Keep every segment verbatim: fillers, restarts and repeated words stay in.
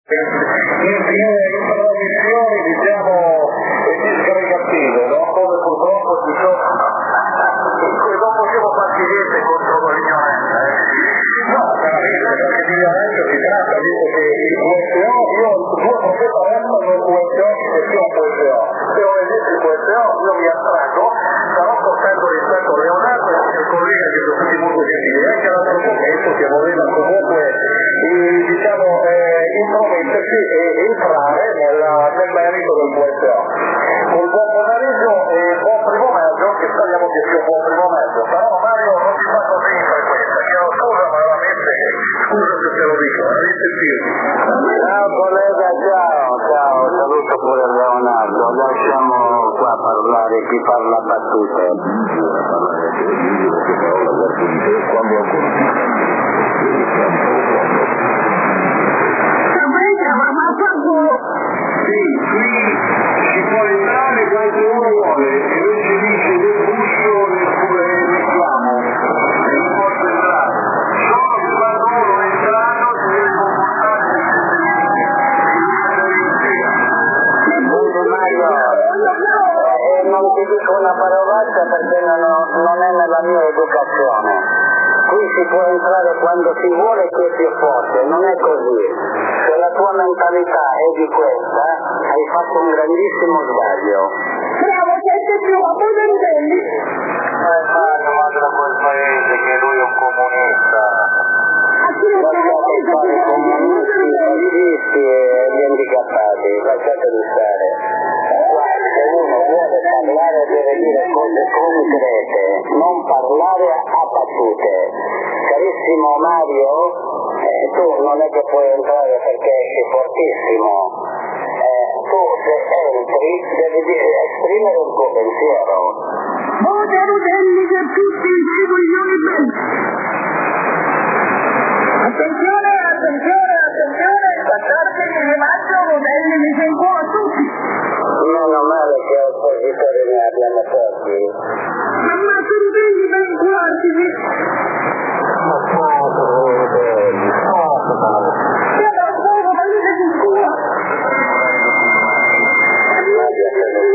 in trasmissioni diciamo disgregative, no? Come purtroppo ci sono non possiamo farci niente contro l'ignoranza, eh? No, veramente, perché di ignoranza si tratta, dico che il Q S O, io due profeta restano nel Q S O che sia un Q S O, se non esiste il Q S O io mi attraggo, starò portando rispetto a Leonardo e al collega che sono tutti molto gentili, e anche l'altro momento che voleva comunque eh, diciamo eh, intromettersi e entrare nella, nel merito del Q S O. Un buon pomeriggio e buon primo maggio, che speriamo che sia un buon primo maggio, però Mario non ti fa così in frequenza, chiedo scusa ma veramente scusa se te lo dico, a risentirti. Ciao collega, ciao, ciao, saluto pure Leonardo, lasciamo qua parlare chi parla battute. Sì, qui si può entrare quando uno vuole, e lui ci dice del guscio oppure reclamo, e non posso entrare. Solo che quando uno è entrato si deve comportare Mario, eh, non ti dico una parolaccia perché non, non è nella mia educazione. Qui si può entrare quando si vuole chi è più forte, non è così. Se la tua mentalità è di questa, hai fatto un grandissimo sbaglio. Bravo, questo è più a Bodendelli. Eh, Mario, vado da quel paese che lui è un comunista. Lasciate fare i comunisti, i fascisti e gli handicappati, lasciateli stare. Qua se uno vuole parlare deve dire cose concrete, non parlare a battute. Carissimo Mario, eh, tu non è che puoi entrare perché sei fortissimo. Eh, tu se entri devi dire, esprimere il tuo pensiero. Vota Rudelli che tutti i coglioni belli. Attenzione, attenzione, attenzione, il quattordici di maggio Rudelli mi fa in cuore a tutti. Meno male che oppositori ne abbiamo pochi. Ammazzo Rudelli per in cuore. Ma poco Rudelli, poco. Io non sono valide di cuore. Nadia se non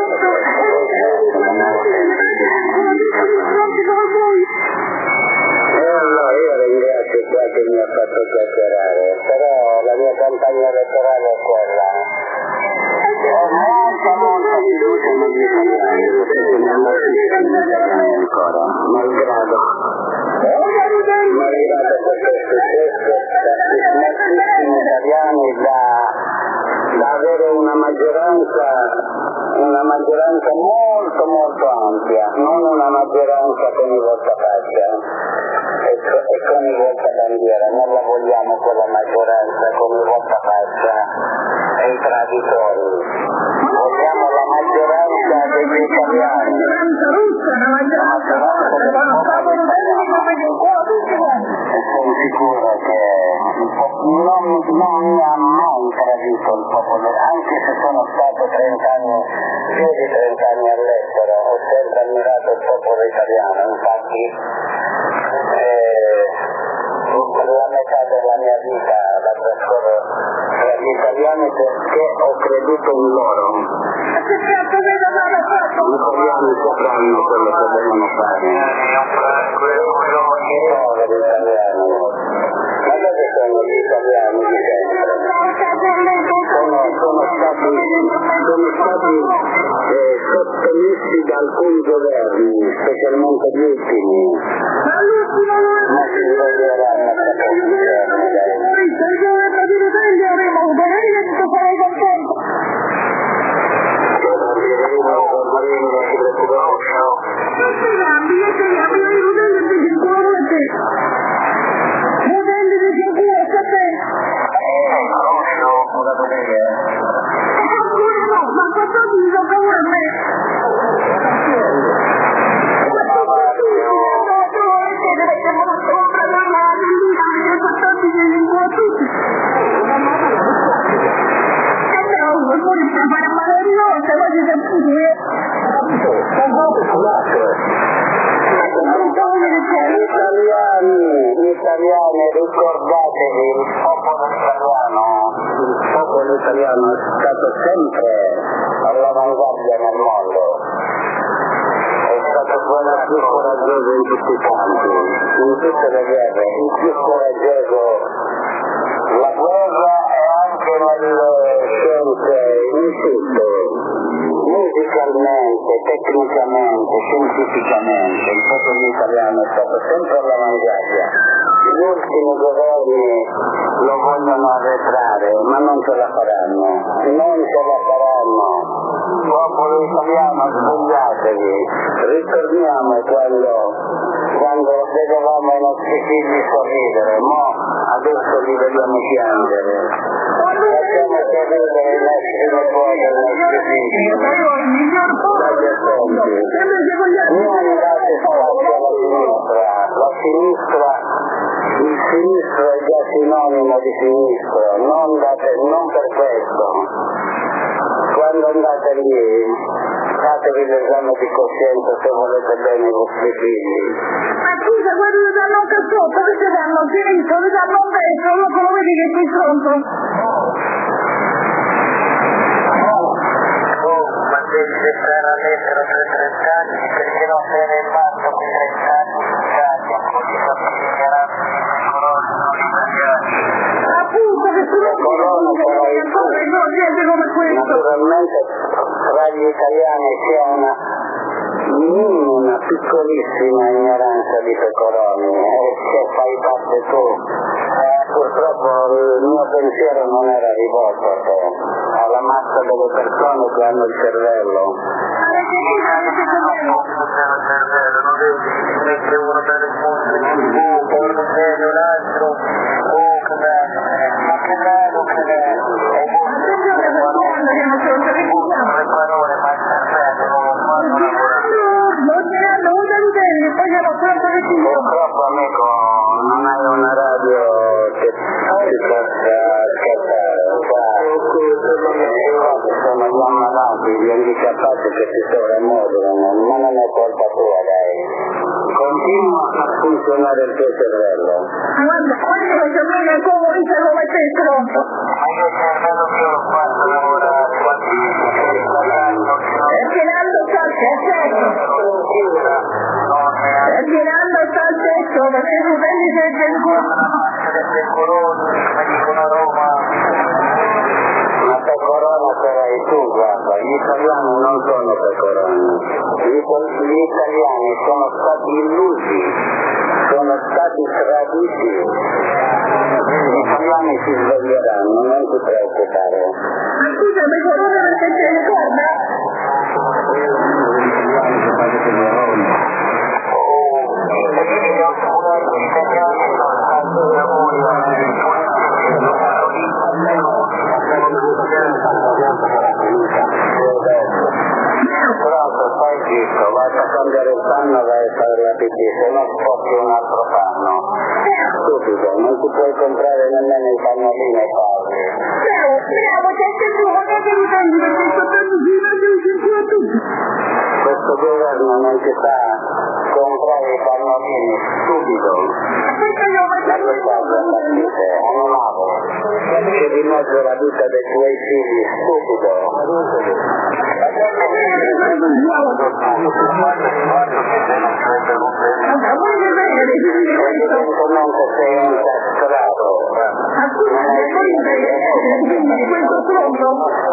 E allora io ringrazio qua che mi ha fatto chiacchierare, però la mia campagna elettorale è quella. Ho molta, molta fiducia negli italiani, potete non essere ancora, malgrado. Malgrado questo è successo, tantissimi italiani da, da avere una maggioranza, una maggioranza molto molto ampia, non una maggioranza con i voltafaccia e, e con i voltabandiera, non la vogliamo quella maggioranza con i voltafaccia e i traditori, vogliamo la maggioranza degli italiani, la maggioranza del popolo italiano. E sono sicuro che non, non mi ha mai tradito il popolo, anche se sono stato trenta anni, più di trenta anni all'estero, ho sempre ammirato il popolo italiano, infatti eh, la metà della mia vita la trascorro tra gli italiani perché ho creduto in loro. Gli italiani sapranno quello che devono fare. Poveri italiani. Ma dove sono gli italiani di sempre? Sono, sono stati, sono stati eh, sottomessi da alcuni governi, specialmente gli ultimi. Ma si sveglieranno tra pochi giorni, dai. Ma governo italiano è stato sempre all'avanguardia nel mondo, è stato quello più coraggioso in tutti i campi, in tutte le guerre, il più coraggioso. La guerra è anche nelle scienze, in tutto, musicalmente, tecnicamente, scientificamente, il popolo italiano è stato sempre all'avanguardia. Gli ultimi governi lo vogliono arretrare, ma non ce la faranno, non ce la faranno. Popolo italiano, svegliatevi, ritorniamo quando, quando vedevamo i nostri figli sorridere, mo adesso li vediamo piangere. Facciamo sorridere i nostri nipoti e i nostri figli. Dagli esempi. Non date spazio alla sinistra, la sinistra, il sinistro è già sinonimo di sinistro, non, date, non per questo. Quando andate lì, fatevi l'esame di coscienza se volete bene i vostri figli. Ma scusa, quelli che danno un cazzotto, che ti danno un diritto, ti danno un pezzo, dopo lo vedi che sei pronto? Oh, ma devi restare a lettera per trenta anni, perché non sei nel matto con trenta anni in Italia, così sapete che erano i coroni non italiani. Appunto, che tu non sei ancora gente come questo. Naturalmente tra gli italiani c'è una minima, piccolissima ignoranza di pecoroni, e se fai parte tu. Purtroppo il mio pensiero non era rivolto a te, alla massa delle persone che hanno il cervello. Non vedi, mette uno per il mondo, oh, porno bene un altro, oh, che bello, ma che bello, che bello. Le parole, ma il cervello non fanno lavorare. Non ce l'hanno uno di te, poi siamo proprio che Purtroppo, amico, non hai una radio che ti possa scattare, sono gli ammalati, gli handicappati che si sovrammoduano, ma non è colpa tua, dai. Continua a funzionare il tuo cervello. Guarda, guarda che cervello è come dice come sei stronzo. Ma io il cervello che ho fatto lavora quanti E tirando sta al tetto. E tirando sta al tetto, perché tu vedi che c'è il culo. del coroni, come dicono a Roma. Ma pecorone sarai tu, guarda, gli italiani non sono pecoroni, gli, gli italiani sono stati illusi, sono stati traditi, gli italiani si sveglieranno, non ti preoccupare. Ma scusa, pecorone perché c'è il corno? Gli italiani sono stati pecoroni. Pronto, stai zitto, vai a cambiare il panno, vai a fare la pipì, se no sposti un altro panno. Stupido, non ti puoi comprare nemmeno il pannolino e farli. Bravo, bravo, c'è il tuo, non ti riprendi perché sto prendendo fino a tutti. Questo governo non ti fa comprare i pannolini, stupido. Perché io Ma che cosa partite? Animale. C'è di mezzo la vita dei tuoi figli, stupido. Evidentemente sei un castrato. Non hai questo stronzo.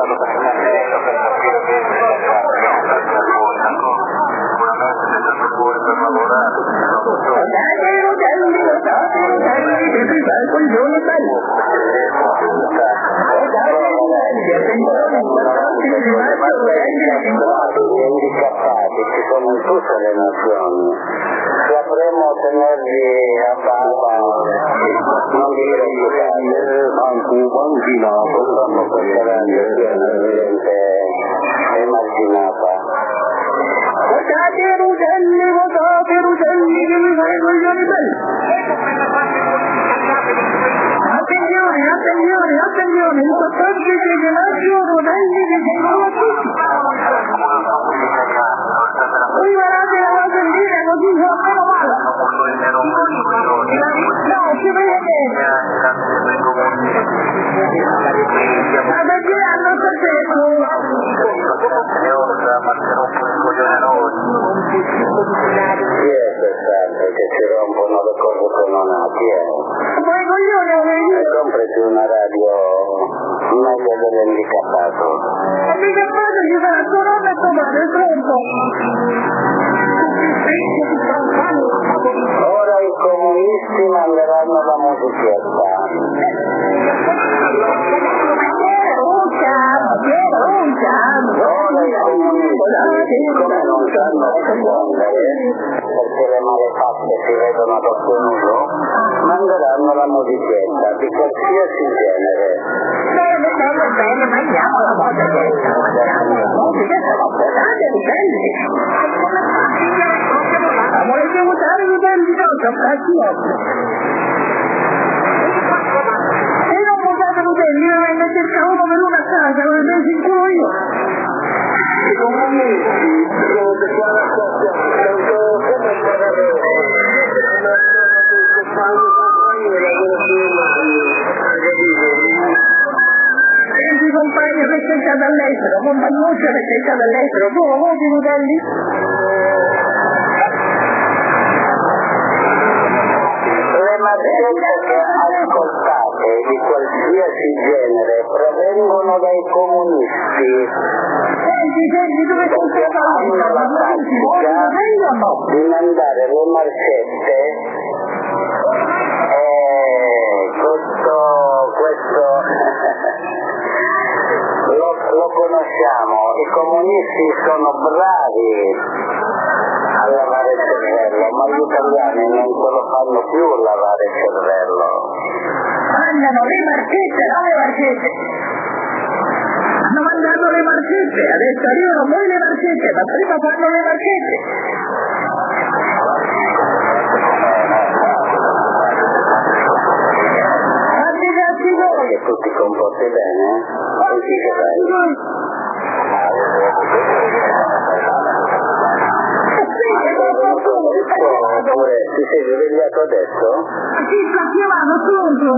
Gli handicappati ci sono in tutte le nazioni, sapremo tenerli a bada, non vi preoccupate, purtroppo questa radio è emarginata. Votate Rugelli, votate Rugelli, che mi fai coglioni belli. Attenzione, attenzione, attenzione, il quattordici di maggio Rugelli vi seguono a tutti. Voi guardate la Rosellina così sono meno male. No, ci vede bene. Chi è quest'altro che ci rompono le cose con non ha? Chi è? Ma i coglioni avevi? E comprati una radio meglio dell'handicappato. Handicappato ci sarà tua nonna e tua madre, pronto? Ora i comunisti manderanno la musichetta. Ora i comunisti, come non sanno rispondere, perché le malefatte si vedono ad occhio nudo, manderanno la musichetta di qualsiasi genere. Bene, bene, bene, mandiamo la musichetta. La musichetta va bene, dipende. Ma volete votare i belli no? Occasiono. Se non votate i belli, io vengo a cercare uno per uno a casa, lo penso in culo io. I comunisti sono declarati tanto come parlare Senti compagno che sei stato all'estero, compagnuccia che sei stato all'estero, tu lo voti i modelli? Le mazzette che ascoltate di qualsiasi genere provengono dai comunisti. Senti, senti, dove sei stato all'estero? Hanno la tattica di mandare le marchette e questo, questo lo, lo conosciamo, i comunisti sono bravi a lavare il cervello, ma gli italiani non se lo fanno più lavare il cervello. Mandano le marchette, non le marchette. Hanno mandato le marchette, adesso arrivano poi le marchette, ma prima fanno le marchette. Fatti cazzi voi! Che tu ti comporti bene? Fatti cazzi voi! Oppure ti sei svegliato adesso? Sì, sta chiamando, pronto!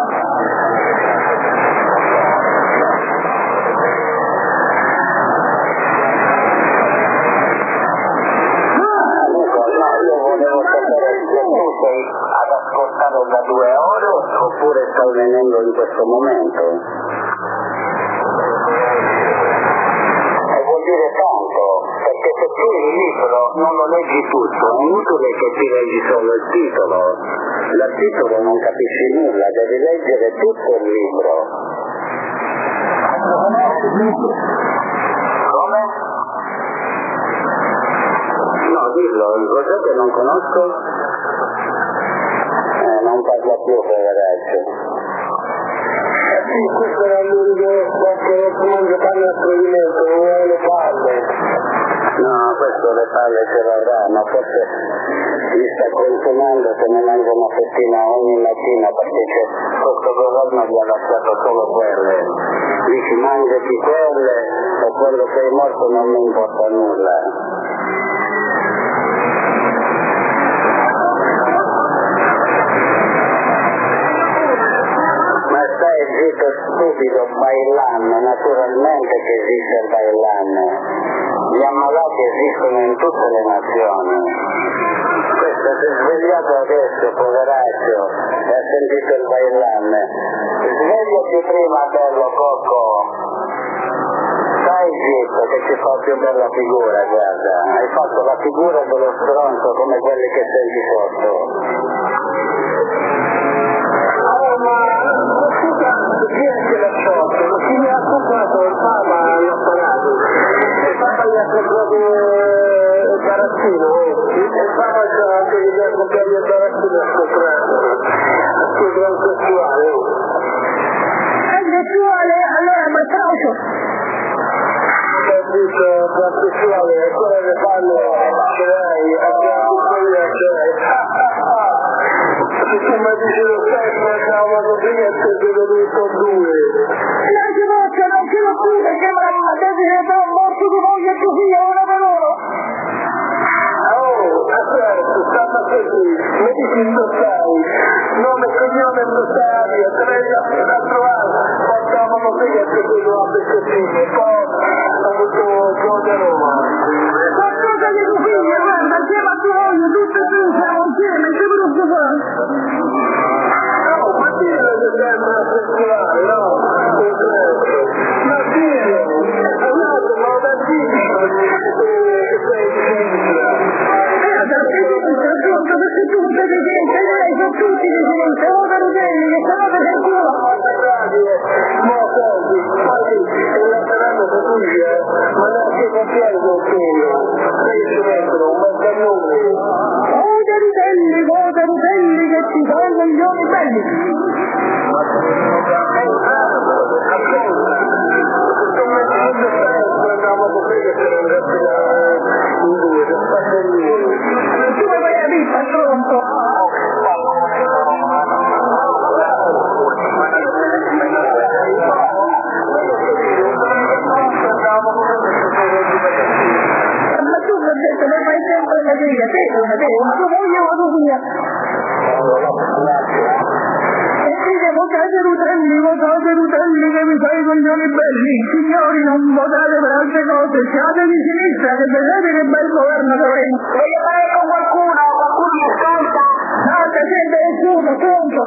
Amico, no, io volevo sapere se tu sei ad ascoltare da due ore oppure stai venendo in questo momento. E vuol dire tanto, perché se tu il libro non lo leggi tutto, è inutile che ti leggi solo il titolo. Dal titolo non capisci nulla, devi leggere tutto il libro. Come? No, dillo, cos'è che non conosco? Eh, non parla più, poveraccio. sì, questo era l'unico perché non giocare a tradimento, non è le palle. No, questo le palle ce l'avrà, ma forse gli sta consumando se ne mangia una fettina ogni mattina perché c'è, questo governo gli ha lasciato solo quelle. Dici mangiati quelle e quando sei morto non mi importa nulla. Ma stai zitto stupido, Bailan, naturalmente che esiste il Bailan. Gli ammalati esistono in tutte le nazioni. Questo si è svegliato adesso, poveraccio, e ha sentito il Bailan. Svegliati prima, bello Cocco. Stai zitto che ci fa più bella figura, guarda. Hai fatto la figura dello stronzo come quelli che senti sotto. Chi è che l'ha fatto? Ma chi mi ha comprato il Papa all'apparato? Il Papa gli ha comprato il barattino, il Papa c'ha anche che gli ha comprato il barattino a comprato. Che gran sessuale. È sessuale, allora ma traucio! Ho visto gran sessuale, ancora le palle ce l'hai, abbiamo quella ce l'hai. Se tu mi dici lo stesso, andavano prima e te te lo dico due. Non si posso, non ce l'ho più perché me la devi tra un morto di moglie e tuo figlio uno per uno! Oh, aspetta, stanno così, mi dici dove stai, nome e cognome dove stai, e te l'hai appena trovato, portavano prima e te te lo a pezzettini, poi ho avuto Gio da Roma. Qualcosa di tuo figlio, guarda, insieme a tua moglie, tutte e due siamo insieme, che brutto fa? No, ma dire che sembra sessuale, no? Ma dire, allora, ma da dire che sei sinistra. Eh, da te ti racconto perché tu non sei decente, lei sono tutti decenti, oh da Rutelli, che se no te sei culo. Ma senti, poi il laterale se tu dici, ma neanche con piedi con figlio, sai che ci mettono un bel cannone. Oh da Rutelli, oh da Rutelli, che ti fai coglioni belli. Tu mi vai a vita, pronto? Ma tu mi hai detto, mi fai sempre la vita, te, te, te, un tuo moglie o tua figlia? E dite, votate Rutelli, votate Rutelli, che mi fai i coglioni belli. Signori, non votate per altre cose, siate di sinistra, che vedete che bel governo dovremo. Voglio parlare con qualcuno, qualcuno mi ascolta? No, te sente nessuno, pronto?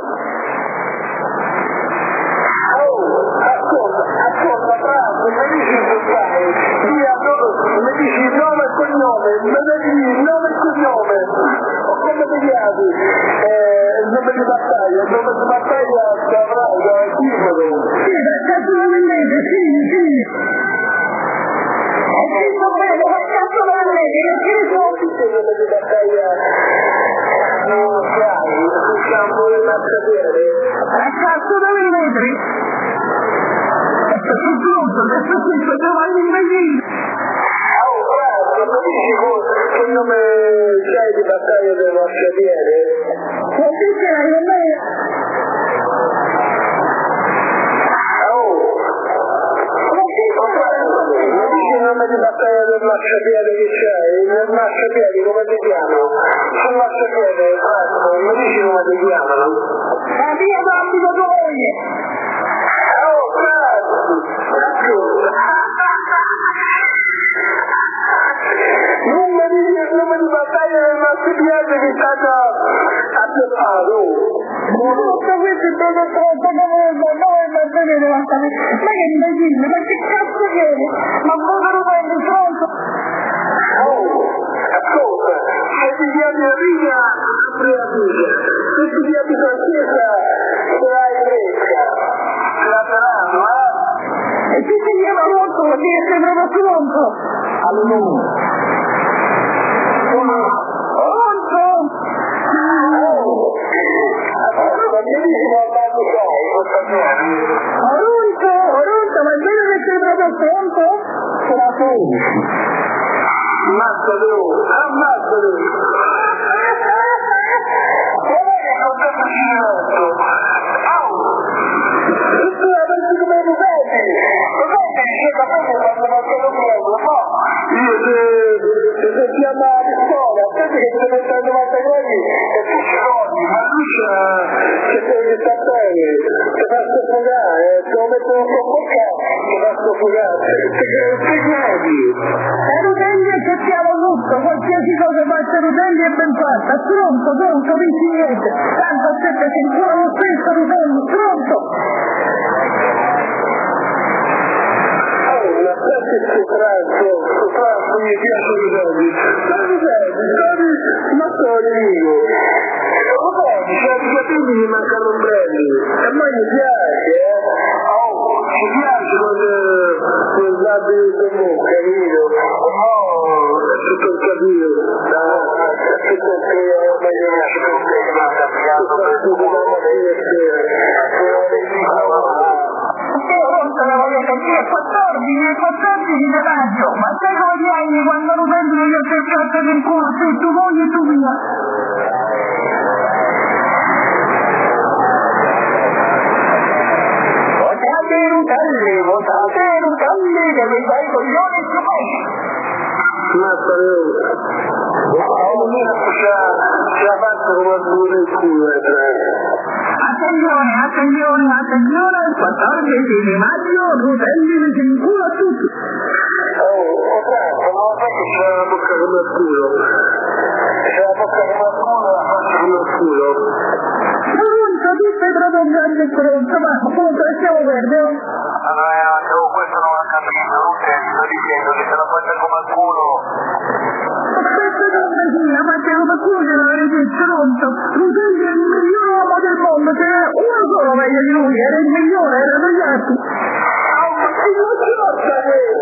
Oh, ascolta, ascolta, bravo, mi dici il portale, mi dici il nome e il cognome, mi dici il nome e il cognome, o come ti chiami, eh, il nome di battaglia, il nome di battaglia che avrai da Timoro. Sì, per cazzo lo vendete, sì, sì. E sì, va bene, per cazzo lo vendete, che ne so? Il nome di battaglia non sai, sul campo del marciapiede. A cazzo da vendete? E se sei pronto, adesso sì, se te vai in medicina. Oh, bravo, mi dici che nome c'hai di battaglia del marciapiede? Ma che c'hai, a me? Oh, Ma che c'hai? mi dici il nome di battaglia del marciapiede che c'hai? Il marciapiede come ti chiamano? Sul marciapiede, bravo, mi dici come ti chiamano? Ma via d'ambito tua moglie. Oh, bravo! Non mi dici il nome di battaglia del marciapiede che è stato attestato? Tutto questo è stato troppo famoso, noi per vedere quanta me. Ma che imbecille, ma che cazzo viene? Ma cosa lo prendi, pronto? Oh, ascolta, se ti chiami Riga, apri la Riga. Se ti chiami Francesca, sarai fresca. La saranno, eh? E se ti chiama molto, vuol dire che sei proprio pronto? Allora. Pronto? Oh, ascolta, mi dici quanto sei, questa sera? Pronto? Pronto? Ma è vero che sei proprio pronto? Sono sedici. Ammazzate ora, ammazzate! Come che non ti avvicinato? Au! E tu la pensi come ti senti? Lo sai che dice da me quando non te lo prendo, no? Io se, se sentiamo la pistola, aspetta che ti metto a novanta gradi e tu ci corri, ma lui c'è, c'è quello che sta bene, ti fa soffocare, te lo metto in bocca, ti fa soffocare, ti credi? E Rutelli accettiamo tutto, qualsiasi cosa faccia Rutelli è ben fatta. Pronto, pronto, dici niente. Tanto aspetta, sei ancora lo stesso Rutelli, pronto? Oh, la classe è sopranzo, sopranzo mi piace Rutelli. Ma Rutelli, Rutelli, ma sono io. Rutelli, c'è i capelli mi mancano ombrelli. E a me mi piace, eh. Oh, mi piace quando quel labio di bocca, capito? Oh, è tutto il capito. È tutto il capito, ma io mi piace tutto il Pronto, la voglio capire, quattordici, quattordici di maggio. Ma sai come ti hai quando Rutelli gli ha cercato del culo, se tu moglie e tu mia? Votate Rutelli, votate Rutelli, che mi fai i coglioni e tu Mazza le ore. Ce la faccio come a due del culo, eh, Attenzione, attenzione, attenzione, quattordici di maggio Rutelli mi si incula a tutti. Oh, Franco, ma lo sai che c'è la bocca come il culo? C'è la bocca come il culo e la faccia come il culo? Comunque, tu sei proprio un grande stronzo, ma appunto, lasciamo perdere. Allora, io questo non l'ho capito, Luce, ti sto dicendo che se la faccia come il culo. Aspetta come sì, la faccia come il culo che non avete stronzo. Rutelli è il miglior uomo del mondo, ce n'è uno solo meglio di lui, era il migliore, era degli altri. Oh, ma che non ce l'ho questa!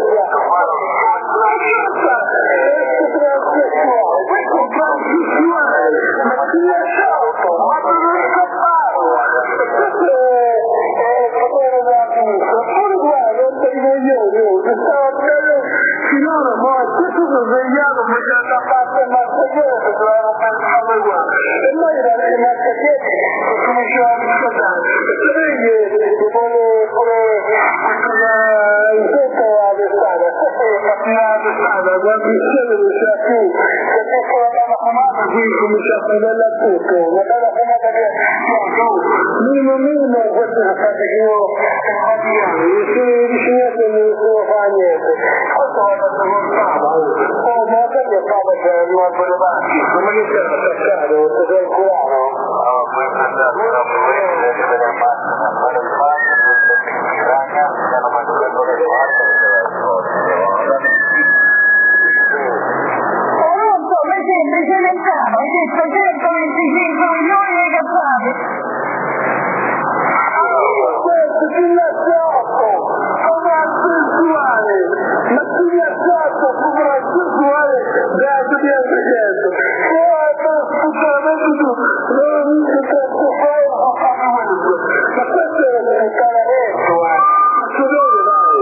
Questo è transessuale! Ma chi è sciolto? Ma dove è scappato? Questo è il potere della sinistra. Eppure guarda, non te li voglio io, che stava bello finora, ma questo sono svegliato facendo a parte il massagliere che dovevano pensare qua. E noi eravamo i massaglieri che cominciavamo a riscaldare. E sapete che pure qualcosa in tutto la testata, questa è mattina la testata, quando il cielo non c'era più, perché con la bella fumata qui comincia a fumare a tutto, la bella fumata che no, tu, minimo minimo, queste sono state che io faticavo, io sono vicinato e non devo fare niente, questo va da portata, oh ma che mi fa perché non ho quelle parti, ma che c'era attaccato, ti sei inculato? No, poi è andato, però mi voglio vedere il massimo, fare il massimo, ragazzi, hanno fatto le cose fatte, Come sempre ce ne siamo, hai detto centoventicinque milioni di cazzate. questo chi l'ha fatto? Come assensuale! Ma chi l'ha fatto come assensuale da dobbiamo vedere? Guarda, sicuramente tu non mi sei troppo fare a fare questo. Ma questo era un canaretto, eh! Faccio bene, dai!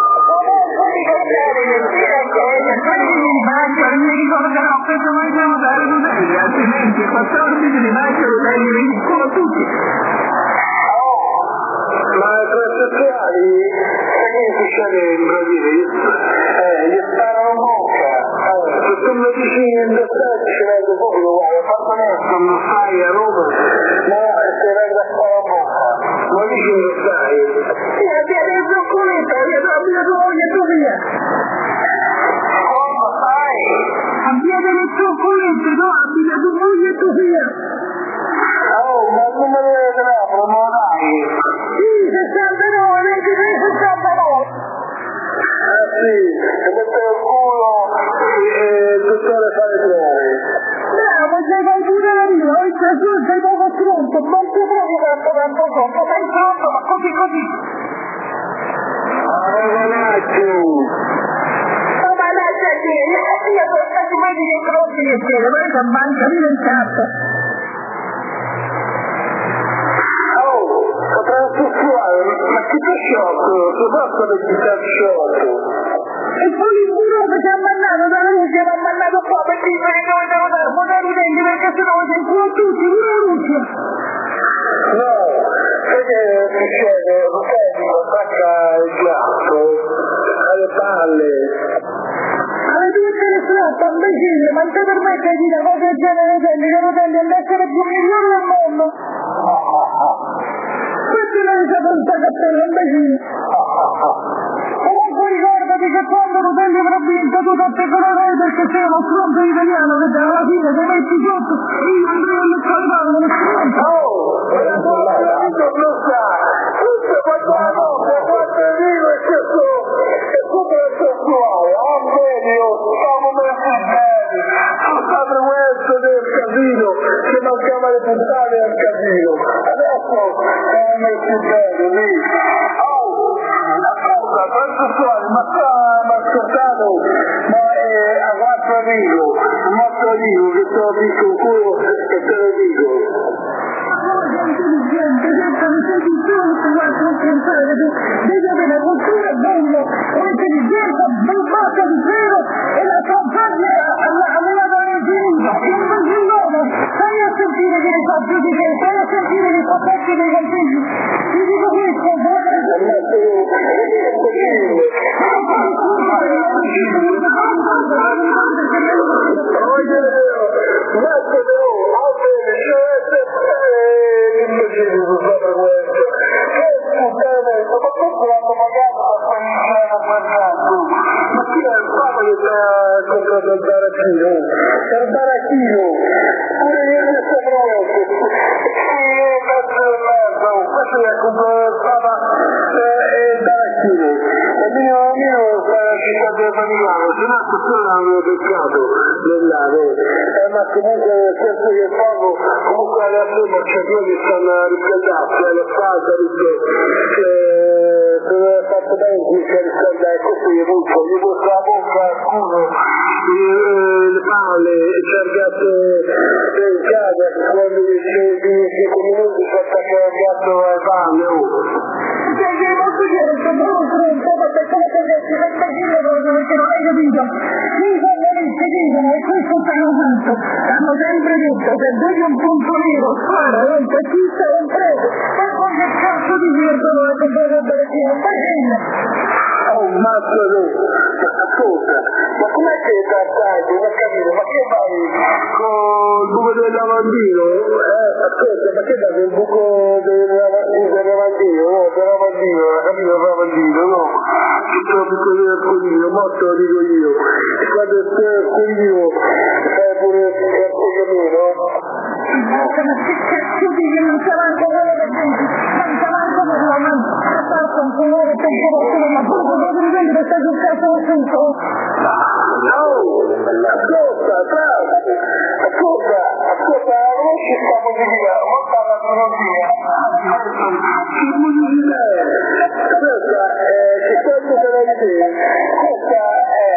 Mi ricorderò questo mangiamo da Rutelli, altrimenti il quattordici di maggio Rutelli mi dicono tutti. Ma i transessuali, sai che succede in Brasile? Eh, gli sparano in bocca. Se tu mi dici indossare ci vengo subito, guarda, fatto adesso, non stai a Roma, no, e se vengo a sparare in bocca. Ma dici indossare? Sì, abbiamo il documento, abbiamo la tua moglie e tua figlia. Come fai? Abbiate le cioccolette, no? Abbiate tua moglie e tua figlia. Oh, ma il numero di telefono, ma dai! Sì, sessantanove, ventitré, sessantanove. Ah sì, e mette il culo e il dottore fa le prove. Bravo, sei pure la mia, ho il trascorso, sei poco stronzo, non ti prendi tanto tanto conto, sei stronzo, ma così così. Ma ragazzi! Oh, ma lasciati, lasciati, io sono stati vedi che stronzi che siete, ma io banca, vivo in cazzo. Oh, transessuale, ma chi ti sciocco? Ti basta per chi ti ha sciocco? E poi il muro che ci ha mandato dalla Russia, mi ha mandato qua per dire che dove devo dare votare utenti perché sennò si inculo tutti, pure la Russia. No, sai che succede? Rutelli lo attacca il ghiaccio alle palle. Alle tue interessate, imbecille, ma te permette di dire cose del genere Rutelli, che Rutelli è l'essere più migliore del mondo? Questo l'hai usato il cappello, imbecille. Comunque ricordati che quando Rutelli avrà vinto tu non te colorare perché sei uno stronzo italiano che alla fine ti metti sotto e io andrei a leccare mano, uno stronzo. Oh, e la tua amico non sa, tutto quanto la notte, quanto è vivo e questo è super sessuale, oh medio, stiamo messi bene, tu sapete questo del casino, che mancava le puntate al casino, adesso siamo messi bene lì, oh, ascolta, transessuale, ma sta mascottato, ma è a quattro amico, un nostro amico che te lo dico il culo e te lo dico. Intelligente, detto che sei di tutto, guarda, non pensare che devi avere una cultura bella, un'intelligenza bombata di zero e la compagna aveva da infinito, e non mangi il nome, stai a sentire che ne fa più di te, stai a sentire che fa parte dei consigli, ti dico questo, guarda, ma chi è il Papa che sta comprato il baracchino? Il baracchino! Pure io mi sto provando! Io faccio il merda! Questo che ha comprato il Papa e il baracchino! E mio mio sta nella città del Vaticano, se no questo l'avevo beccato nell'ave. Eh, ma comunque questo che fanno, comunque alle altre marciatori stanno a riscaldarsi, alle falde, se non è fatto bene qui si riscaldare, questo gli butto, gli butto la bocca al culo, le palle, cercate in casa, quando mi cinque minuti si attacca il gatto alle palle, oh. Perché posso dire, sto proprio pronto, perché come se avessi questa figlia perché non hai capito. I giornalisti dicono, e questo stanno tanto, hanno sempre detto che vedi un punto nero, spara, non c'è chi sta un preso, e poi che cazzo di virgola è che deve avere chi è un bacino. Oh, mazzo tu, ascolta, ma com'è che trattai, non ho capito, ma che fai con il buco del lavandino? Eh, ascolta, ma che fai con il buco del lavandino, del lavandino, no, del lavandino, ha capito il lavandino, no? Tutto il buco del coglino, ma te lo dico io, e quando il coglino fai pure il coglino, Ma che cazzo di che non c'è manco quello che dici, non c'è manco quello, ma sta con colore temperatura, ma pure che devi vedere sta sul cazzo tutto. no, ascolta, bravo, ascolta, ascolta, non ci sta musica, non sta la filosofia, che musica è? Questa è, che cosa te la dice? Questa è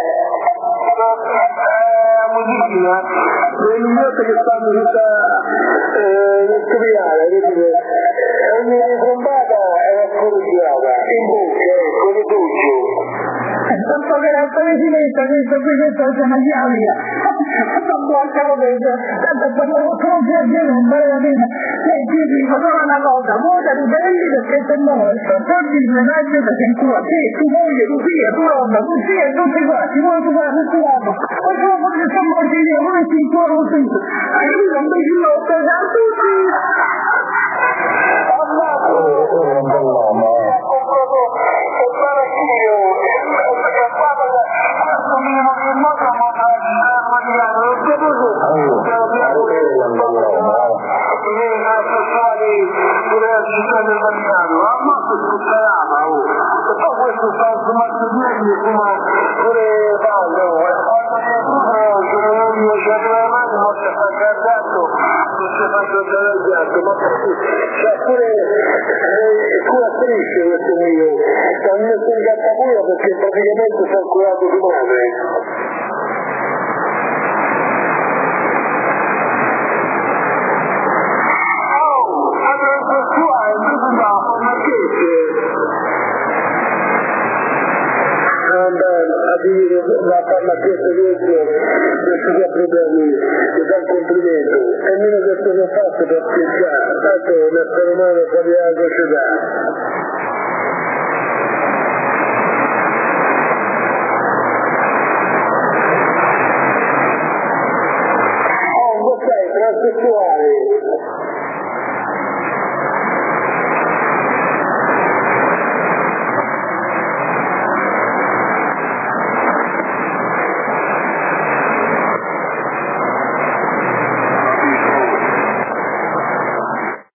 la musica dei minuti che stanno tutta nel triviale, vedete? Ogni trombata è una scorreggiata, in bocca, con il dolce. Tanto che la presidente, questo qui, questo è una chiavia. Non blocca lo vedo, tanto per la conoscenza non vale la pena. Lei ti dico solo una cosa, vota tu belli perché sei morto. Oggi il menaggio perché in cuore, te, tu moglie, tu figlia, tu nonna, tu zia, tutti quanti, voi tu fai tutti quanti. E tu perché sei morti io, voi si cuore tutto. Hai capito? Un becillotto, a tutti. Ammazzo! Un bell'uomo, eh! Ha comprato il baracchino, perché il Papa questo minimo che moto ma il Vaticano, non c'è così! Che abbiamo i assessori pure la città del Vaticano, ammazzo il Cucciarama, oh! E poi questo sta su Martinieri, come pure Paolo, e quando mi dicono che non mi c'è la mano, ma si fa guardato, non si fa guardare il gatto, ma cioè pure tu attrice questo mio, sta messo in gattabuia perché praticamente si è curato di madre. Oh, adesso tu hai preso una chiesa. A dire la farmacia di oggi questi due problemi che dà un complimento e meno che cosa ho fatto per spiegare tanto l'essere umano fa di algo ci dà